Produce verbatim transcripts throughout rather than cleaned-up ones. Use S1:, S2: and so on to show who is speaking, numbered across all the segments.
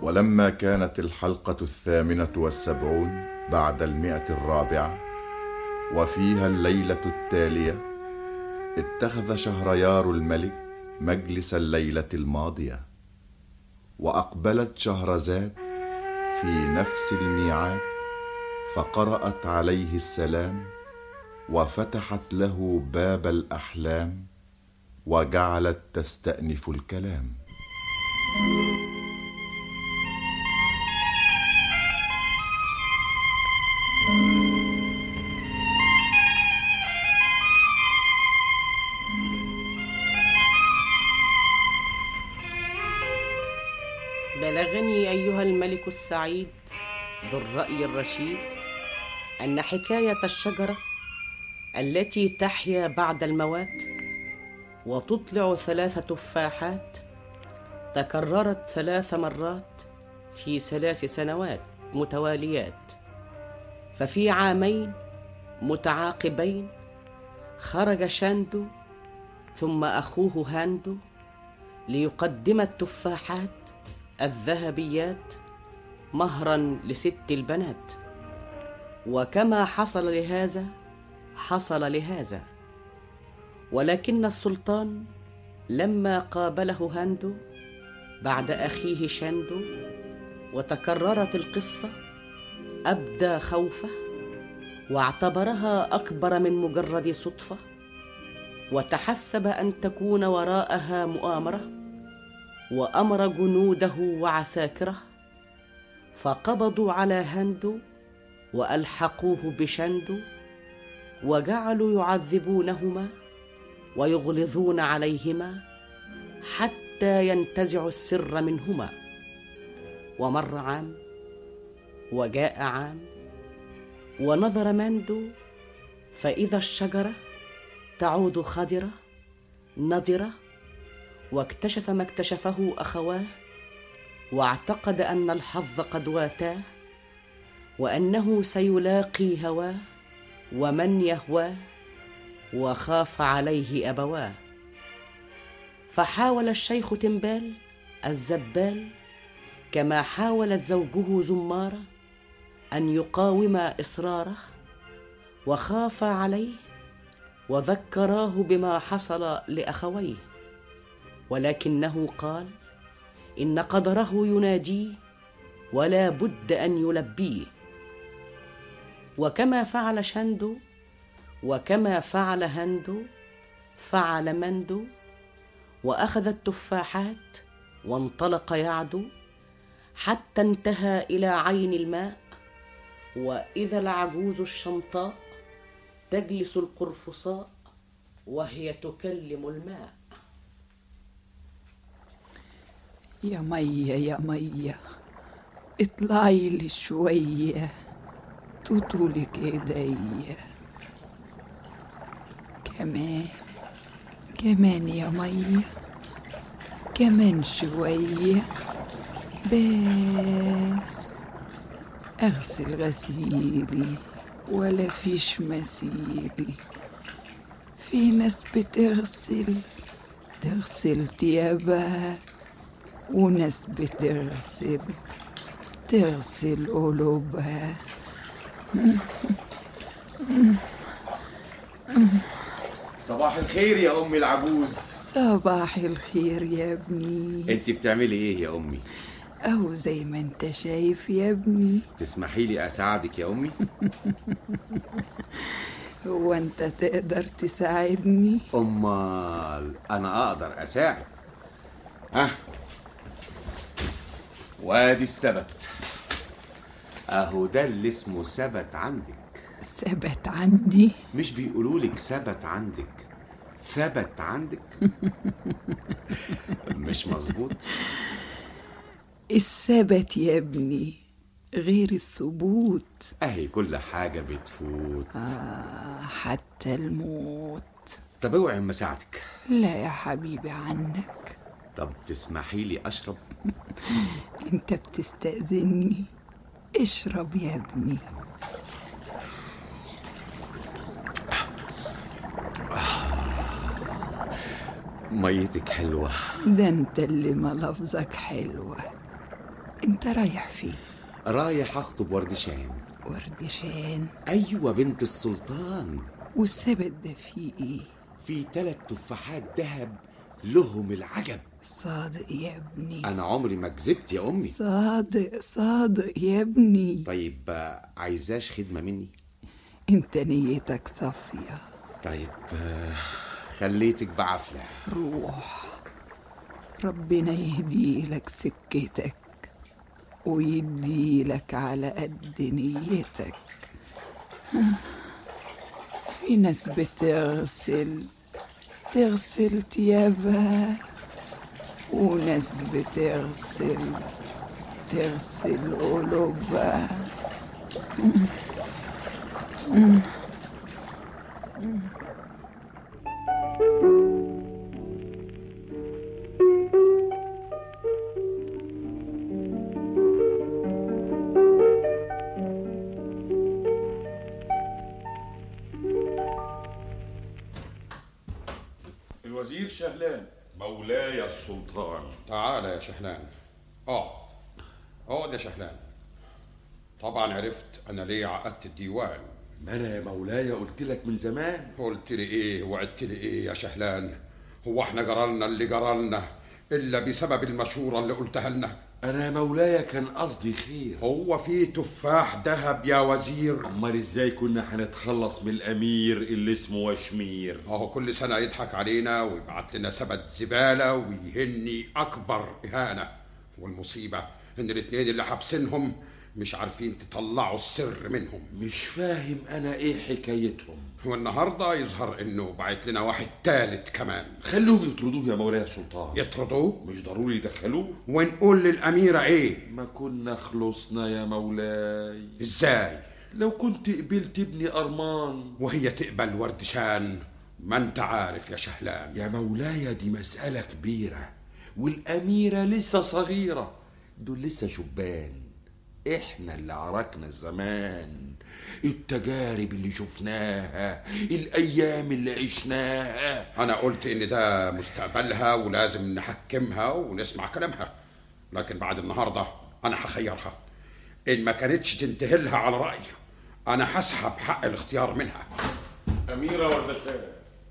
S1: ولما كانت الحلقة الثامنة والسبعون بعد المئة الرابعة وفيها الليلة التالية، اتخذ شهريار الملك مجلس الليلة الماضية، وأقبلت شهرزاد في نفس الميعاد، فقرأت عليه السلام وفتحت له باب الأحلام، وجعلت تستأنف الكلام.
S2: بلغني أيها الملك السعيد ذو الرأي الرشيد أن حكاية الشجرة التي تحيا بعد الموات وتطلع ثلاث تفاحات تكررت ثلاث مرات في ثلاث سنوات متواليات، ففي عامين متعاقبين خرج شندو ثم أخوه هاندو ليقدم التفاحات الذهبيات مهرا لست البنات، وكما حصل لهذا حصل لهذا. ولكن السلطان لما قابله هاندو بعد أخيه شندو وتكررت القصة أبدى خوفه، واعتبرها أكبر من مجرد صدفة، وتحسب أن تكون وراءها مؤامرة، وأمر جنوده وعساكره فقبضوا على هاندو وألحقوه بشندو، وجعلوا يعذبونهما ويغلظون عليهما حتى ينتزعوا السر منهما. ومر عام وجاء عام، ونظر ماندو فإذا الشجرة تعود خضرة نضرة، واكتشف ما اكتشفه أخواه، واعتقد أن الحظ قد واتاه، وأنه سيلاقي هواه ومن يهواه، وخاف عليه أبواه. فحاول الشيخ تنبال الزبال كما حاولت زوجه زمارة أن يقاوم إصراره، وخاف عليه وذكراه بما حصل لأخويه، ولكنه قال إن قدره يناديه ولا بد أن يلبيه. وكما فعل شندو وكما فعل هاندو فعل ماندو، وأخذ التفاحات وانطلق يعدو حتى انتهى إلى عين الماء، وإذا العجوز الشمطاء تجلس القرفصاء وهي تكلم الماء.
S3: يا مية يا مية اطلعي لي شوية تطولك ايديا، كمان كمان يا مية، كمان شوية بس اغسل غسيلي ولا فيش مسيلي. في ناس بتغسل تغسل تيابها، وناس بتغسل تغسل قلوبها.
S4: صباح الخير يا أمي العجوز.
S3: صباح الخير يا ابني.
S4: انت بتعملي ايه يا أمي؟
S3: أهو زي ما انت شايف يا ابني.
S4: تسمحي لي أساعدك يا أمي؟
S3: هو انت تقدر تساعدني؟
S4: أمال أنا أقدر أساعد. ها، وادي السبت أهو، ده اللي اسمه سبت عندك.
S3: ثبت عندي؟
S4: مش بيقولولك ثبت عندك، ثبت عندك. مش مظبوط؟
S3: الثبت يا ابني غير الثبوت.
S4: اهي كل حاجة بتفوت.
S3: آه حتى الموت.
S4: طب اوعي اما اساعدك.
S3: لا يا حبيبي عنك.
S4: طب تسمحي لي اشرب؟
S3: انت بتستأذني؟ اشرب يا ابني.
S4: ميتك حلوة.
S3: ده انت اللي ملفظك حلوة. انت رايح فين؟
S4: رايح اخطب وردشان.
S3: وردشان؟
S4: ايوه بنت السلطان.
S3: والسبت ده فيه ايه؟
S4: في ثلاث تفاحات ذهب لهم العجب.
S3: صادق يا ابني؟
S4: انا عمري ما كذبت يا امي.
S3: صادق صادق يا ابني.
S4: طيب عايزاش خدمة مني؟
S3: انت نيتك صافية.
S4: طيب خليتك بعافية.
S3: روح، ربنا يهديلك سكتك ويديلك على قد نيتك. في ناس بتغسل تغسل تيابها، وناس بتغسل تغسل قلوبها.
S5: الوزير شهلان.
S6: مولاي السلطان.
S7: تعال يا شهلان. اقعد اقعد يا شهلان. طبعا عرفت انا ليه عقدت الديوان.
S6: ما انا يا مولاي قلت لك من زمان.
S7: قلت لي ايه وعدت لي ايه يا شهلان؟ هو احنا جرالنا اللي جرالنا الا بسبب المشوره اللي قلتها لنا؟
S6: انا يا مولاي كان قصدي خير.
S7: هو في تفاح ذهب يا وزير؟
S6: امال ازاي كنا هنتخلص من الامير اللي اسمه وشمير؟
S7: اهو كل سنه يضحك علينا ويبعت لنا سبت زباله ويهني اكبر اهانه. والمصيبه ان الاتنين اللي حابسينهم مش عارفين تطلعوا السر منهم.
S6: مش فاهم انا ايه حكايتهم.
S7: والنهارده يظهر انه بعت لنا واحد تالت كمان.
S6: خلوهم يطردوه يا مولاي السلطان.
S7: يطردوه؟
S6: مش ضروري يدخلوه.
S7: ونقول للاميره ايه؟
S6: ما كنا خلصنا يا مولاي.
S7: ازاي؟
S6: لو كنت قبلت ابني ارمان.
S7: وهي تقبل وردشان؟ ما انت عارف يا شهلان.
S6: يا مولاي دي مسألة كبيرة، والاميرة لسه صغيرة، دول لسه شبان. احنا اللي عركنا الزمان، التجارب اللي شفناها، الايام اللي عشناها.
S7: انا قلت ان ده مستقبلها ولازم نحكمها ونسمع كلامها، لكن بعد النهارده انا هخيرها. ان ما كانتش تنتهي لها على رايي انا هسحب حق الاختيار منها.
S5: اميره وردشان.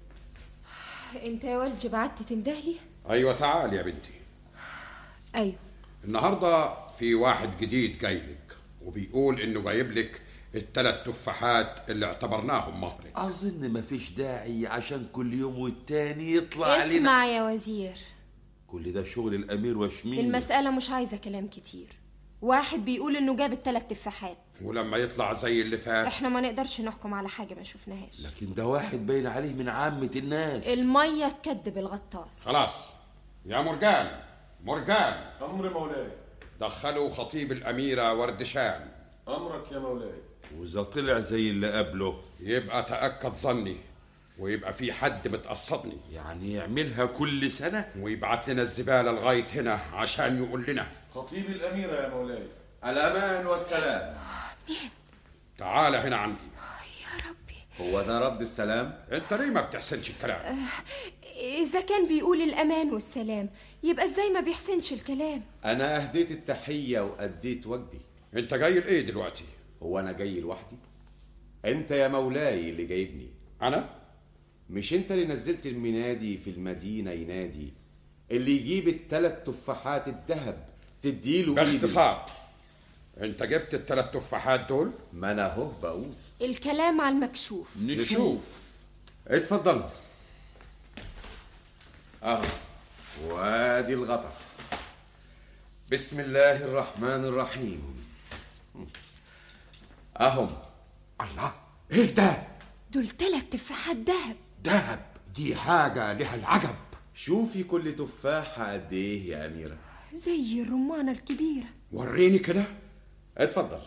S8: انت يا والدي بعت تندهلي؟
S7: ايوه تعال يا بنتي.
S8: ايوه.
S7: النهارده في واحد جديد جاي لك وبيقول انه جايب لك الثلاث تفاحات اللي اعتبرناهم مهرك.
S6: اظن مفيش داعي عشان كل يوم والتاني يطلع علينا.
S8: اسمع يا وزير،
S6: كل ده شغل الامير وشمير.
S8: المسألة مش عايزة كلام كتير. واحد بيقول انه جاب الثلاث تفاحات،
S7: ولما يطلع زي اللي فات
S8: احنا ما نقدرش نحكم على حاجة ما شفناهاش.
S6: لكن ده واحد باين عليه من عامة الناس.
S8: المية تكدب الغطاس.
S7: خلاص يا مرجان. مرجان.
S5: امر مولاي.
S7: دخلوا خطيب الاميره وردشان.
S5: امرك يا مولاي.
S6: واذا طلع زي اللي قبله
S7: يبقى تاكد ظني ويبقى في حد متقصدني.
S6: يعني يعملها كل سنه
S7: ويبعت لنا الزباله لغايه هنا عشان يقول لنا.
S5: خطيب الاميره يا مولاي.
S4: الامان والسلام.
S8: مين؟
S7: تعال هنا عندي.
S8: يا ربي،
S4: هو ده رد السلام؟
S7: انت ليه ما بتحسنش الكلام؟
S8: آه، اذا كان بيقول الامان والسلام يبقى ازاي ما بيحسنش الكلام؟
S4: انا اهديت التحيه واديت واجبي.
S7: انت جاي لايه دلوقتي؟
S4: هو انا جاي لوحدي؟ انت يا مولاي اللي جايبني.
S7: انا؟
S4: مش انت اللي نزلت المنادي في المدينه ينادي اللي يجيب الثلاث تفاحات الذهب تديله
S7: باختصار انت جبت الثلاث تفاحات دول؟
S4: ما انا اهو بقول
S8: الكلام على المكشوف.
S7: نشوف.
S4: اتفضل. اهو وادي الغطا. بسم الله الرحمن الرحيم. اهم.
S7: الله، ايه ده؟
S8: دول ثلاث تفاحات ذهب.
S7: دهب؟ دي حاجه لها العجب.
S4: شوفي كل تفاحه قد ايه يا اميره.
S8: زي الرمانه الكبيره.
S7: وريني كده.
S4: اتفضل.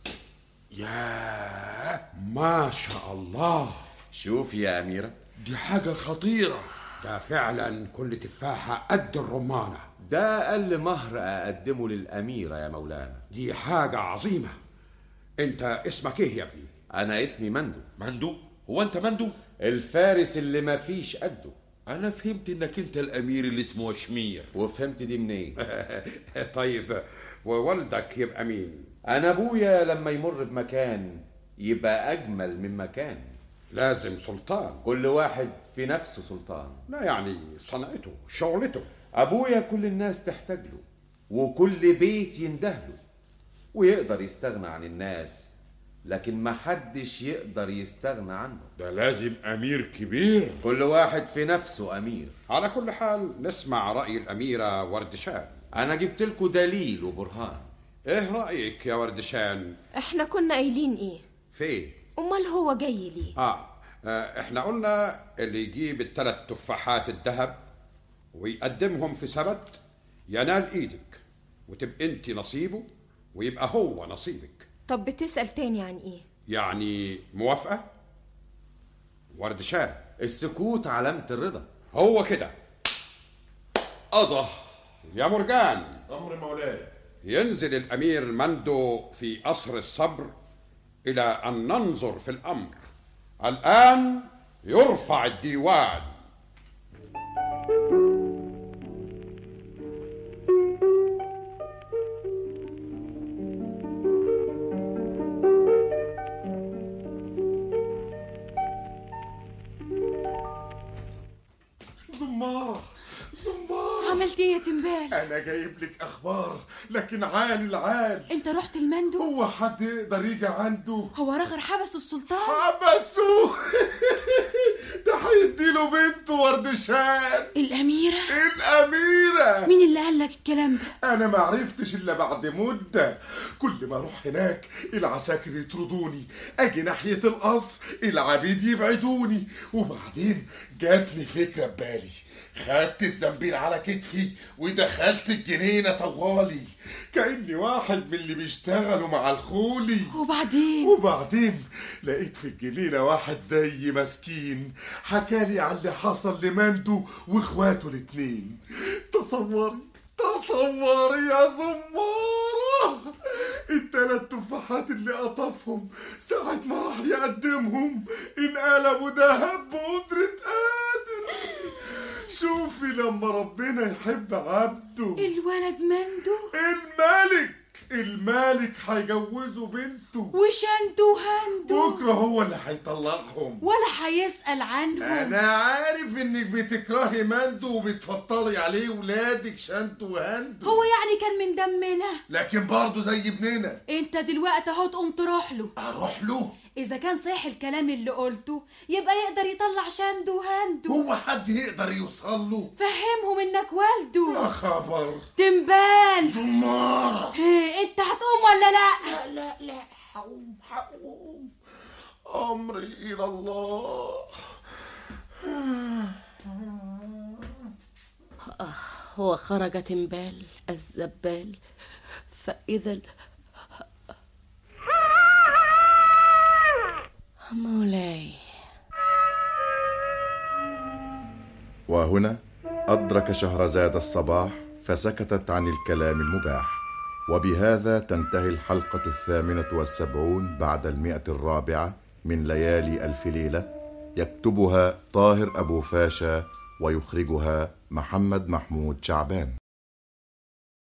S7: يا ما شاء الله.
S4: شوفي يا اميره،
S6: دي حاجه خطيره.
S7: ده فعلا كل تفاحه قد الرمانه.
S4: ده اقل مهر اقدمه للاميره يا مولانا.
S7: دي حاجه عظيمه. انت اسمك ايه يا ابني؟
S4: انا اسمي مندو.
S6: مندو؟ هو انت مندو؟
S4: الفارس اللي ما فيش قده.
S6: انا فهمت انك انت الامير اللي اسمه وشمير.
S4: وفهمت دي منين؟
S7: طيب ووالدك يبقى مين؟
S4: انا ابويا لما يمر بمكان يبقى اجمل من مكان.
S7: لازم سلطان.
S4: كل واحد في نفسه سلطان.
S7: لا يعني صنعته شغلته.
S4: ابويا كل الناس تحتاج له وكل بيت يندهله، ويقدر يستغنى عن الناس لكن ما حدش يقدر يستغنى عنه.
S6: ده لازم أمير كبير.
S4: كل واحد في نفسه أمير.
S7: على كل حال نسمع رأي الأميرة وردشان.
S4: أنا جبت لكم دليل وبرهان.
S7: إيه رأيك يا وردشان؟
S8: احنا كنا قايلين ايه؟
S7: في إيه؟
S8: امال هو جاي ليه؟
S7: آه. آه احنا قلنا اللي يجيب الثلاث تفاحات الذهب ويقدمهم في سبت ينال ايدك وتبقى انت نصيبه ويبقى هو نصيبك.
S8: طب بتسأل تاني عن ايه؟
S7: يعني موافقة؟ وردشان.
S4: السكوت علامة الرضا.
S7: هو كده. قضى. يا مرجان.
S5: أمر مولاي.
S7: ينزل الأمير مندو في قصر الصبر إلى أن ننظر في الأمر. الآن يرفع الديوان.
S1: زمارة زمارة،
S9: عملت ايه يا تنبال؟
S1: أنا جايب لك أخبار لكن عالي العال.
S9: انت رحت المندو؟
S1: هو حد يقدر يجي عنده؟
S9: هو رغر حبسوا السلطان؟
S1: حبسوه. ده هيديله بنته وردشان.
S9: الأميرة؟
S1: الأميرة.
S9: مين اللي قال لك الكلام ده؟
S1: أنا ما عرفتش إلا بعد مدة. كل ما أروح هناك العساكر يطردوني، أجي ناحية القصر العبيد يبعدوني، وبعدين جاتني فكرة ببالي. خدت الزنبيل على كتفي ودخلت الجنينة طوالي كأني واحد من اللي بيشتغلوا مع الخولي.
S9: وبعدين؟
S1: وبعدين لقيت في الجنينة واحد زي مسكين حكالي عن اللي حصل لمندو واخواته الاتنين. تصوري تصوري يا زمارة، التلات تفاحات اللي قطفهم ساعة ما راح يقدمهم انقلبوا دهب بقدرة قادر. شوفي لما ربنا يحب عبده.
S9: الولد مندو
S1: الملك الملك هيجوزوا بنته،
S9: وشندو هندو
S1: بكره هو اللي هيطلقهم
S9: ولا هيسأل عنهم.
S1: انا عارف انك بتكرهي مندو وبتفضلي عليه ولادك شندو وهندو.
S9: هو يعني كان من دمنا
S1: لكن برضه زي ابننا.
S9: انت دلوقتي اهو تقوم تروح له.
S1: اروح له؟
S9: اذا كان صحيح الكلام اللي قلته يبقى يقدر يطلع شندو هندو.
S1: هو حد يقدر يوصل له؟
S9: فهمهم انك والده.
S1: يا خبر.
S9: تنبال.
S1: زمارة.
S9: انت هتقوم ولا لا؟
S1: لا لا لا هقوم هقوم، امري الى الله.
S2: وخرج تنبال الزبال فإذا ال... مولاي.
S1: وهنا أدرك شهرزاد الصباح فسكتت عن الكلام المباح. وبهذا تنتهي الحلقة الثامنة والسبعون بعد المئة الرابعة من ليالي ألف ليلة. يكتبها طاهر أبو فاشا ويخرجها محمد محمود شعبان.